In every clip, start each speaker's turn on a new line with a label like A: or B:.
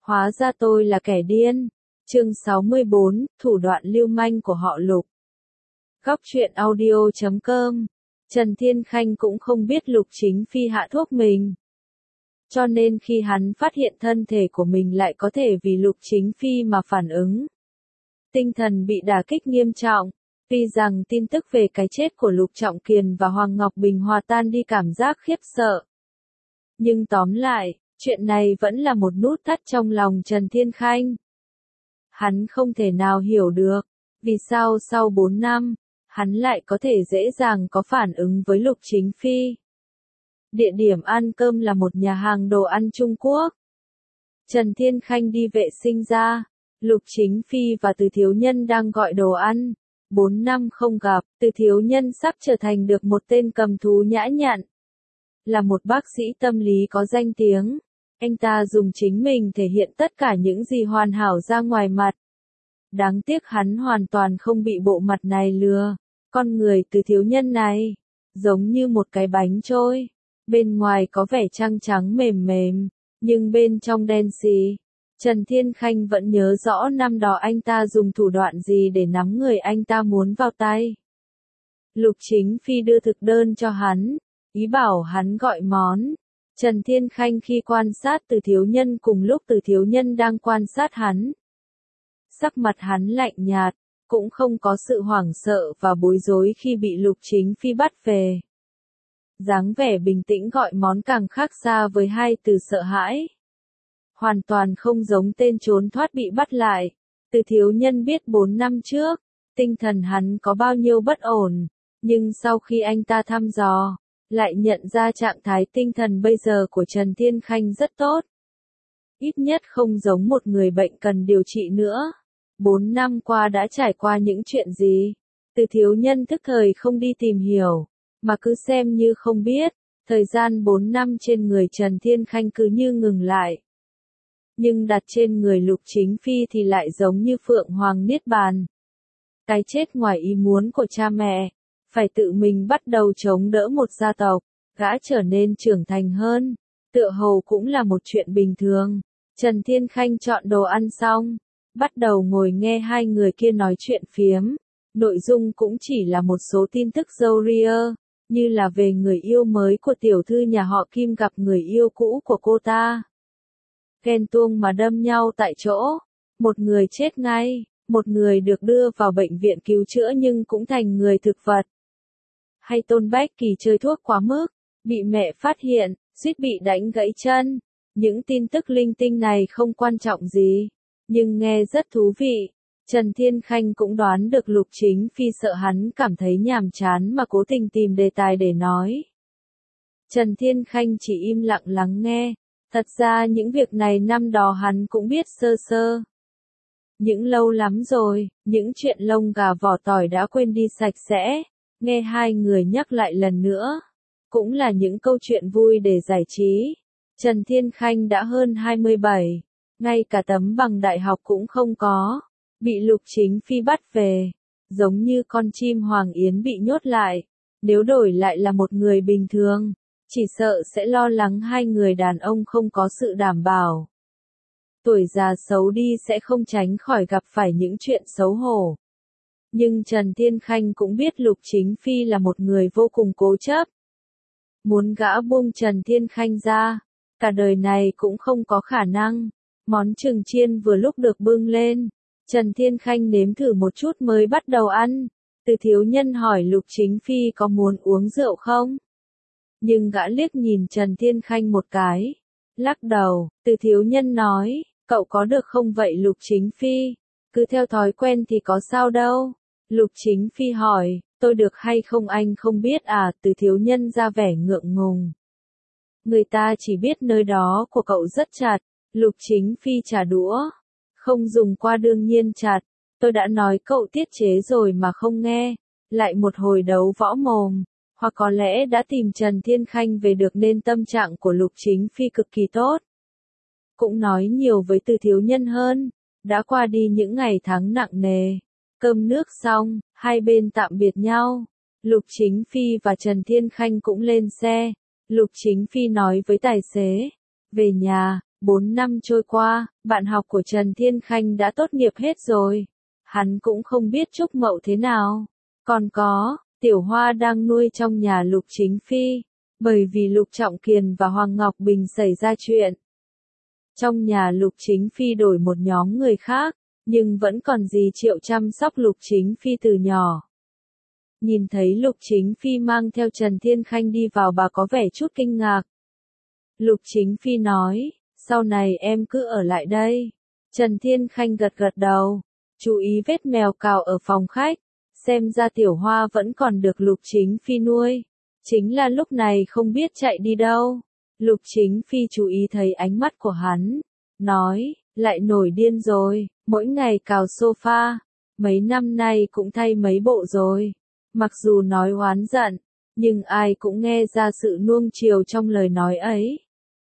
A: Hóa ra tôi là kẻ điên. Chương 64, thủ đoạn lưu manh của họ Lục. Góc truyện audio.com. Trần Thiên Khanh cũng không biết Lục Chính Phi hạ thuốc mình. Cho nên khi hắn phát hiện thân thể của mình lại có thể vì Lục Chính Phi mà phản ứng. Tinh thần bị đả kích nghiêm trọng. Tuy rằng tin tức về cái chết của Lục Trọng Kiền và Hoàng Ngọc Bình hòa tan đi cảm giác khiếp sợ. Nhưng tóm lại, chuyện này vẫn là một nút thắt trong lòng Trần Thiên Khanh. Hắn không thể nào hiểu được, vì sao sau 4 năm, hắn lại có thể dễ dàng có phản ứng với Lục Chính Phi. Địa điểm ăn cơm là một nhà hàng đồ ăn Trung Quốc. Trần Thiên Khanh đi vệ sinh ra, Lục Chính Phi và Từ Thiếu Nhân đang gọi đồ ăn. 4 năm không gặp, Từ Thiếu Nhân sắp trở thành được một tên cầm thú nhã nhặn. Là một bác sĩ tâm lý có danh tiếng, anh ta dùng chính mình thể hiện tất cả những gì hoàn hảo ra ngoài mặt. Đáng tiếc hắn hoàn toàn không bị bộ mặt này lừa. Con người Từ Thiếu Nhân này, giống như một cái bánh trôi. Bên ngoài có vẻ trắng trắng mềm mềm, nhưng bên trong đen xì. Trần Thiên Khanh vẫn nhớ rõ năm đó anh ta dùng thủ đoạn gì để nắm người anh ta muốn vào tay. Lục Chính Phi đưa thực đơn cho hắn, ý bảo hắn gọi món. Trần Thiên Khanh khi quan sát Từ Thiếu Nhân cùng lúc Từ Thiếu Nhân đang quan sát hắn. Sắc mặt hắn lạnh nhạt, cũng không có sự hoảng sợ và bối rối khi bị Lục Chính Phi bắt về. Dáng vẻ bình tĩnh gọi món càng khác xa với hai từ sợ hãi. Hoàn toàn không giống tên trốn thoát bị bắt lại. Từ Thiếu Nhân biết 4 năm trước, tinh thần hắn có bao nhiêu bất ổn, nhưng sau khi anh ta thăm dò, lại nhận ra trạng thái tinh thần bây giờ của Trần Thiên Khanh rất tốt. Ít nhất không giống một người bệnh cần điều trị nữa. 4 năm qua đã trải qua những chuyện gì? Từ Thiếu Nhân thức thời không đi tìm hiểu, mà cứ xem như không biết. Thời gian 4 năm trên người Trần Thiên Khanh cứ như ngừng lại. Nhưng đặt trên người Lục Chính Phi thì lại giống như Phượng Hoàng Niết Bàn. Cái chết ngoài ý muốn của cha mẹ, phải tự mình bắt đầu chống đỡ một gia tộc, gã trở nên trưởng thành hơn, tựa hồ cũng là một chuyện bình thường. Trần Thiên Khanh chọn đồ ăn xong, bắt đầu ngồi nghe hai người kia nói chuyện phiếm. Nội dung cũng chỉ là một số tin tức râu ria, như là về người yêu mới của tiểu thư nhà họ Kim gặp người yêu cũ của cô ta. Ghen tuông mà đâm nhau tại chỗ, một người chết ngay, một người được đưa vào bệnh viện cứu chữa nhưng cũng thành người thực vật. Hay Tôn Bách Kỳ chơi thuốc quá mức, bị mẹ phát hiện, suýt bị đánh gãy chân. Những tin tức linh tinh này không quan trọng gì, nhưng nghe rất thú vị. Trần Thiên Khanh cũng đoán được Lục Chính Phi sợ hắn cảm thấy nhàm chán mà cố tình tìm đề tài để nói. Trần Thiên Khanh chỉ im lặng lắng nghe. Thật ra những việc này năm đó hắn cũng biết sơ sơ. Những lâu lắm rồi, những chuyện lông gà vỏ tỏi đã quên đi sạch sẽ. Nghe hai người nhắc lại lần nữa, cũng là những câu chuyện vui để giải trí. Trần Thiên Khanh đã hơn 27, ngay cả tấm bằng đại học cũng không có, bị Lục Chính Phi bắt về, giống như con chim hoàng yến bị nhốt lại. Nếu đổi lại là một người bình thường, chỉ sợ sẽ lo lắng hai người đàn ông không có sự đảm bảo. Tuổi già xấu đi sẽ không tránh khỏi gặp phải những chuyện xấu hổ. Nhưng Trần Thiên Khanh cũng biết Lục Chính Phi là một người vô cùng cố chấp. Muốn gã buông Trần Thiên Khanh ra, cả đời này cũng không có khả năng. Món trứng chiên vừa lúc được bưng lên, Trần Thiên Khanh nếm thử một chút mới bắt đầu ăn. Từ Thiếu Nhân hỏi Lục Chính Phi có muốn uống rượu không? Nhưng gã liếc nhìn Trần Thiên Khanh một cái, lắc đầu. Từ Thiếu Nhân nói, cậu có được không vậy Lục Chính Phi? Cứ theo thói quen thì có sao đâu. Lục Chính Phi hỏi, tôi được hay không anh không biết à? Từ Thiếu Nhân ra vẻ ngượng ngùng. Người ta chỉ biết nơi đó của cậu rất chặt. Lục Chính Phi trả đũa. Không dùng qua đương nhiên chặt. Tôi đã nói cậu tiết chế rồi mà không nghe. Lại một hồi đấu võ mồm. Hoặc có lẽ đã tìm Trần Thiên Khanh về được nên tâm trạng của Lục Chính Phi cực kỳ tốt. Cũng nói nhiều với Từ Thiếu Nhân hơn. Đã qua đi những ngày tháng nặng nề. Cơm nước xong, hai bên tạm biệt nhau. Lục Chính Phi và Trần Thiên Khanh cũng lên xe. Lục Chính Phi nói với tài xế, về nhà, 4 năm trôi qua, bạn học của Trần Thiên Khanh đã tốt nghiệp hết rồi. Hắn cũng không biết Trúc Mậu thế nào. Còn có, Tiểu Hoa đang nuôi trong nhà Lục Chính Phi. Bởi vì Lục Trọng Kiền và Hoàng Ngọc Bình xảy ra chuyện. Trong nhà Lục Chính Phi đổi một nhóm người khác, nhưng vẫn còn dì Triệu chăm sóc Lục Chính Phi từ nhỏ. Nhìn thấy Lục Chính Phi mang theo Trần Thiên Khanh đi vào, bà có vẻ chút kinh ngạc. Lục Chính Phi nói, sau này em cứ ở lại đây. Trần Thiên Khanh gật gật đầu, chú ý vết mèo cào ở phòng khách, xem ra Tiểu Hoa vẫn còn được Lục Chính Phi nuôi. Chính là lúc này không biết chạy đi đâu. Lục Chính Phi chú ý thấy ánh mắt của hắn, nói, lại nổi điên rồi, mỗi ngày cào sofa, mấy năm nay cũng thay mấy bộ rồi. Mặc dù nói oán giận, nhưng ai cũng nghe ra sự nuông chiều trong lời nói ấy.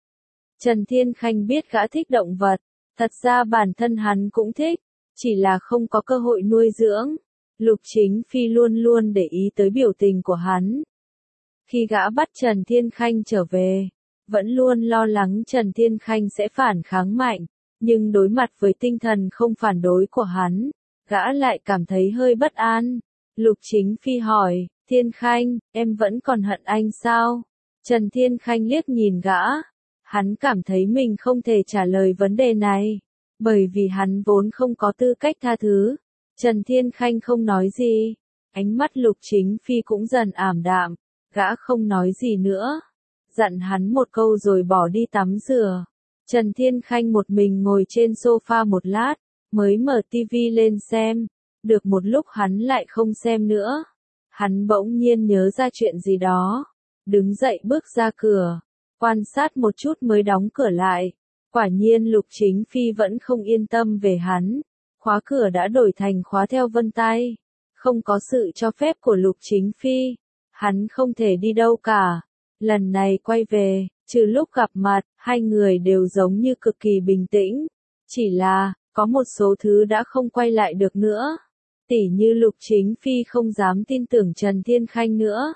A: Trần Thiên Khanh biết gã thích động vật, thật ra bản thân hắn cũng thích, chỉ là không có cơ hội nuôi dưỡng. Lục Chính Phi luôn luôn để ý tới biểu tình của hắn. Khi gã bắt Trần Thiên Khanh trở về, vẫn luôn lo lắng Trần Thiên Khanh sẽ phản kháng mạnh, nhưng đối mặt với tinh thần không phản đối của hắn, gã lại cảm thấy hơi bất an. Lục Chính Phi hỏi, Thiên Khanh, em vẫn còn hận anh sao? Trần Thiên Khanh liếc nhìn gã, hắn cảm thấy mình không thể trả lời vấn đề này, bởi vì hắn vốn không có tư cách tha thứ. Trần Thiên Khanh không nói gì, ánh mắt Lục Chính Phi cũng dần ảm đạm, gã không nói gì nữa, dặn hắn một câu rồi bỏ đi tắm rửa. Trần Thiên Khanh một mình ngồi trên sofa một lát, mới mở tivi lên xem, được một lúc hắn lại không xem nữa. Hắn bỗng nhiên nhớ ra chuyện gì đó, đứng dậy bước ra cửa, quan sát một chút mới đóng cửa lại. Quả nhiên Lục Chính Phi vẫn không yên tâm về hắn, khóa cửa đã đổi thành khóa theo vân tay. Không có sự cho phép của Lục Chính Phi, hắn không thể đi đâu cả. Lần này quay về, trừ lúc gặp mặt, hai người đều giống như cực kỳ bình tĩnh. Chỉ là, có một số thứ đã không quay lại được nữa. Tỉ như Lục Chính Phi không dám tin tưởng Trần Thiên Khanh nữa.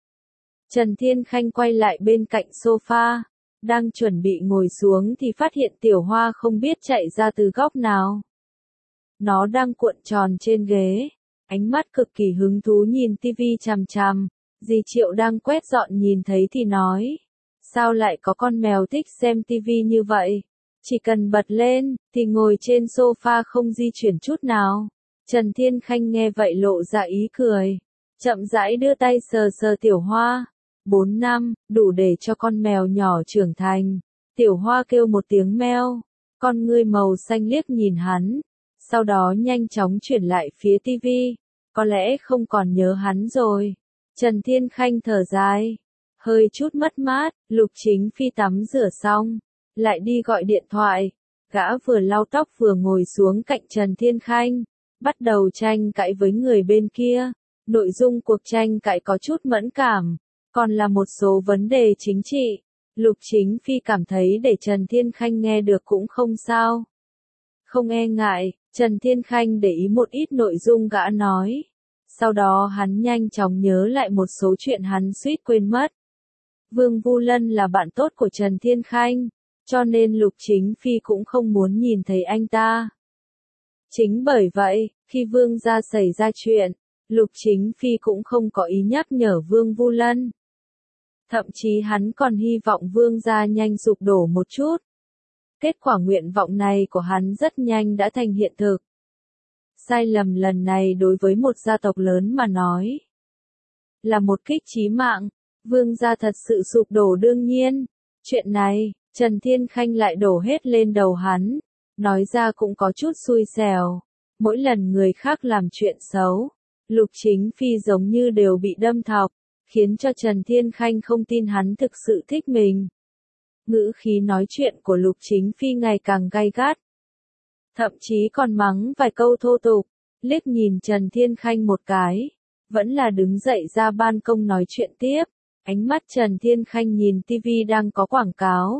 A: Trần Thiên Khanh quay lại bên cạnh sofa, đang chuẩn bị ngồi xuống thì phát hiện Tiểu Hoa không biết chạy ra từ góc nào. Nó đang cuộn tròn trên ghế, ánh mắt cực kỳ hứng thú nhìn tivi chằm chằm. Dì Triệu đang quét dọn nhìn thấy thì nói, sao lại có con mèo thích xem tivi như vậy? Chỉ cần bật lên, thì ngồi trên sofa không di chuyển chút nào. Trần Thiên Khanh nghe vậy lộ ra ý cười, chậm rãi đưa tay sờ sờ Tiểu Hoa. 4 năm, đủ để cho con mèo nhỏ trưởng thành. Tiểu Hoa kêu một tiếng meo, con ngươi màu xanh liếc nhìn hắn, sau đó nhanh chóng chuyển lại phía tivi, có lẽ không còn nhớ hắn rồi. Trần Thiên Khanh thở dài, hơi chút mất mát. Lục Chính Phi tắm rửa xong, lại đi gọi điện thoại. Gã vừa lau tóc vừa ngồi xuống cạnh Trần Thiên Khanh, bắt đầu tranh cãi với người bên kia. Nội dung cuộc tranh cãi có chút mẫn cảm, còn là một số vấn đề chính trị. Lục Chính Phi cảm thấy để Trần Thiên Khanh nghe được cũng không sao. Không e ngại, Trần Thiên Khanh để ý một ít nội dung gã nói. Sau đó hắn nhanh chóng nhớ lại một số chuyện hắn suýt quên mất. Vương Vu Lân là bạn tốt của Trần Thiên Khanh, cho nên Lục Chính Phi cũng không muốn nhìn thấy anh ta. Chính bởi vậy, khi Vương gia xảy ra chuyện, Lục Chính Phi cũng không có ý nhắc nhở Vương Vu Lân. Thậm chí hắn còn hy vọng Vương gia nhanh sụp đổ một chút. Kết quả nguyện vọng này của hắn rất nhanh đã thành hiện thực. Sai lầm lần này đối với một gia tộc lớn mà nói, là một kích chí mạng. Vương gia thật sự sụp đổ đương nhiên. Chuyện này, Trần Thiên Khanh lại đổ hết lên đầu hắn. Nói ra cũng có chút xui xẻo. Mỗi lần người khác làm chuyện xấu, Lục Chính Phi giống như đều bị đâm thọc, khiến cho Trần Thiên Khanh không tin hắn thực sự thích mình. Ngữ khí nói chuyện của Lục Chính Phi ngày càng gay gắt. Thậm chí còn mắng vài câu thô tục, liếc nhìn Trần Thiên Khanh một cái, vẫn là đứng dậy ra ban công nói chuyện tiếp. Ánh mắt Trần Thiên Khanh nhìn tivi đang có quảng cáo.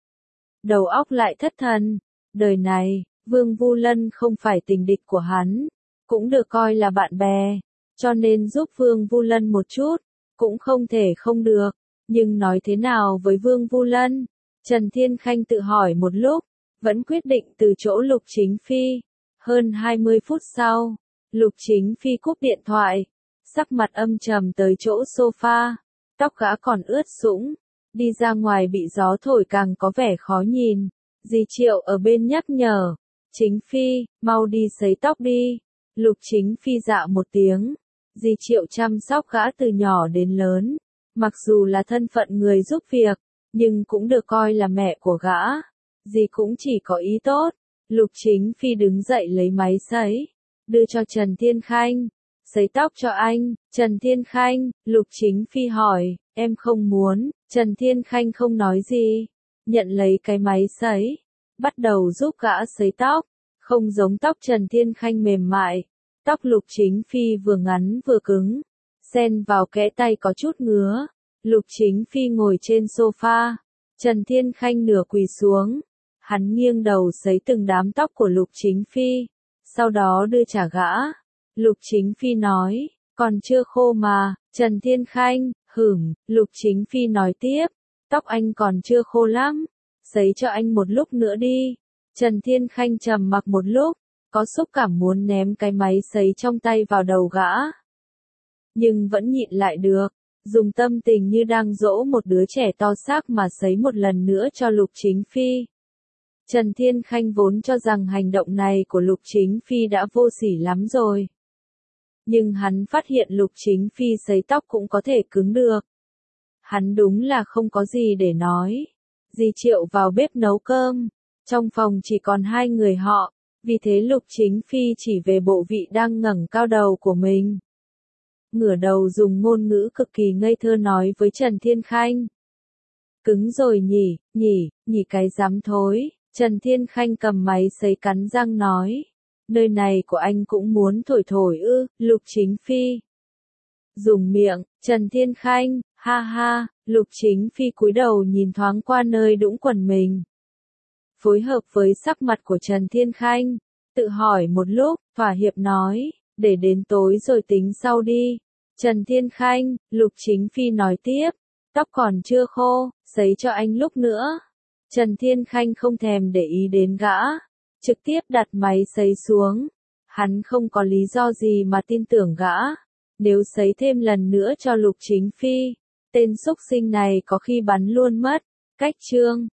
A: Đầu óc lại thất thần, đời này, Vương Vu Lân không phải tình địch của hắn, cũng được coi là bạn bè, cho nên giúp Vương Vu Lân một chút, cũng không thể không được. Nhưng nói thế nào với Vương Vu Lân, Trần Thiên Khanh tự hỏi một lúc, vẫn quyết định từ chỗ Lục Chính Phi. Hơn 20 phút sau, Lục Chính Phi cúp điện thoại, sắc mặt âm trầm tới chỗ sofa, tóc gã còn ướt sũng, đi ra ngoài bị gió thổi càng có vẻ khó nhìn. Dì Triệu ở bên nhắc nhở, Chính Phi, mau đi sấy tóc đi. Lục Chính Phi dạ một tiếng, dì Triệu chăm sóc gã từ nhỏ đến lớn, mặc dù là thân phận người giúp việc, nhưng cũng được coi là mẹ của gã. Dì cũng chỉ có ý tốt. Lục Chính Phi đứng dậy lấy máy sấy, đưa cho Trần Thiên Khanh. Sấy tóc cho anh. Trần Thiên Khanh. Lục Chính Phi hỏi, em không muốn. Trần Thiên Khanh không nói gì, nhận lấy cái máy sấy, bắt đầu giúp gã sấy tóc. Không giống tóc Trần Thiên Khanh mềm mại, tóc Lục Chính Phi vừa ngắn vừa cứng, xen vào kẽ tay có chút ngứa. Lục Chính Phi ngồi trên sofa, Trần Thiên Khanh nửa quỳ xuống, hắn nghiêng đầu sấy từng đám tóc của Lục Chính Phi, sau đó đưa trả gã. Lục Chính Phi nói, còn chưa khô mà. Trần Thiên Khanh, Lục Chính Phi nói tiếp, tóc anh còn chưa khô lắm, sấy cho anh một lúc nữa đi. Trần Thiên Khanh trầm mặc một lúc, có xúc cảm muốn ném cái máy sấy trong tay vào đầu gã, nhưng vẫn nhịn lại được, dùng tâm tình như đang dỗ một đứa trẻ to xác mà sấy một lần nữa cho Lục Chính Phi. Trần Thiên Khanh vốn cho rằng hành động này của Lục Chính Phi đã vô sỉ lắm rồi. Nhưng hắn phát hiện Lục Chính Phi sấy tóc cũng có thể cứng được. Hắn đúng là không có gì để nói. Dì Triệu vào bếp nấu cơm. Trong phòng chỉ còn hai người họ, vì thế Lục Chính Phi chỉ về bộ vị đang ngẩng cao đầu của mình. Ngửa đầu dùng ngôn ngữ cực kỳ ngây thơ nói với Trần Thiên Khanh. Cứng rồi nhỉ cái dám thối. Trần Thiên Khanh cầm máy sấy cắn răng nói. Nơi này của anh cũng muốn thổi thổi ư. Lục Chính Phi dùng miệng. Trần Thiên Khanh, ha ha. Lục Chính Phi cúi đầu nhìn thoáng qua nơi đũng quần mình, phối hợp với sắc mặt của Trần Thiên Khanh, tự hỏi một lúc, thỏa hiệp nói, để đến tối rồi tính sau đi. Trần Thiên Khanh. Lục Chính Phi nói tiếp, tóc còn chưa khô, sấy cho anh lúc nữa. Trần Thiên Khanh không thèm để ý đến gã, trực tiếp đặt máy sấy xuống. Hắn không có lý do gì mà tin tưởng gã. Nếu sấy thêm lần nữa cho Lục Chính Phi, tên xúc sinh này có khi bắn luôn mất. Cách chương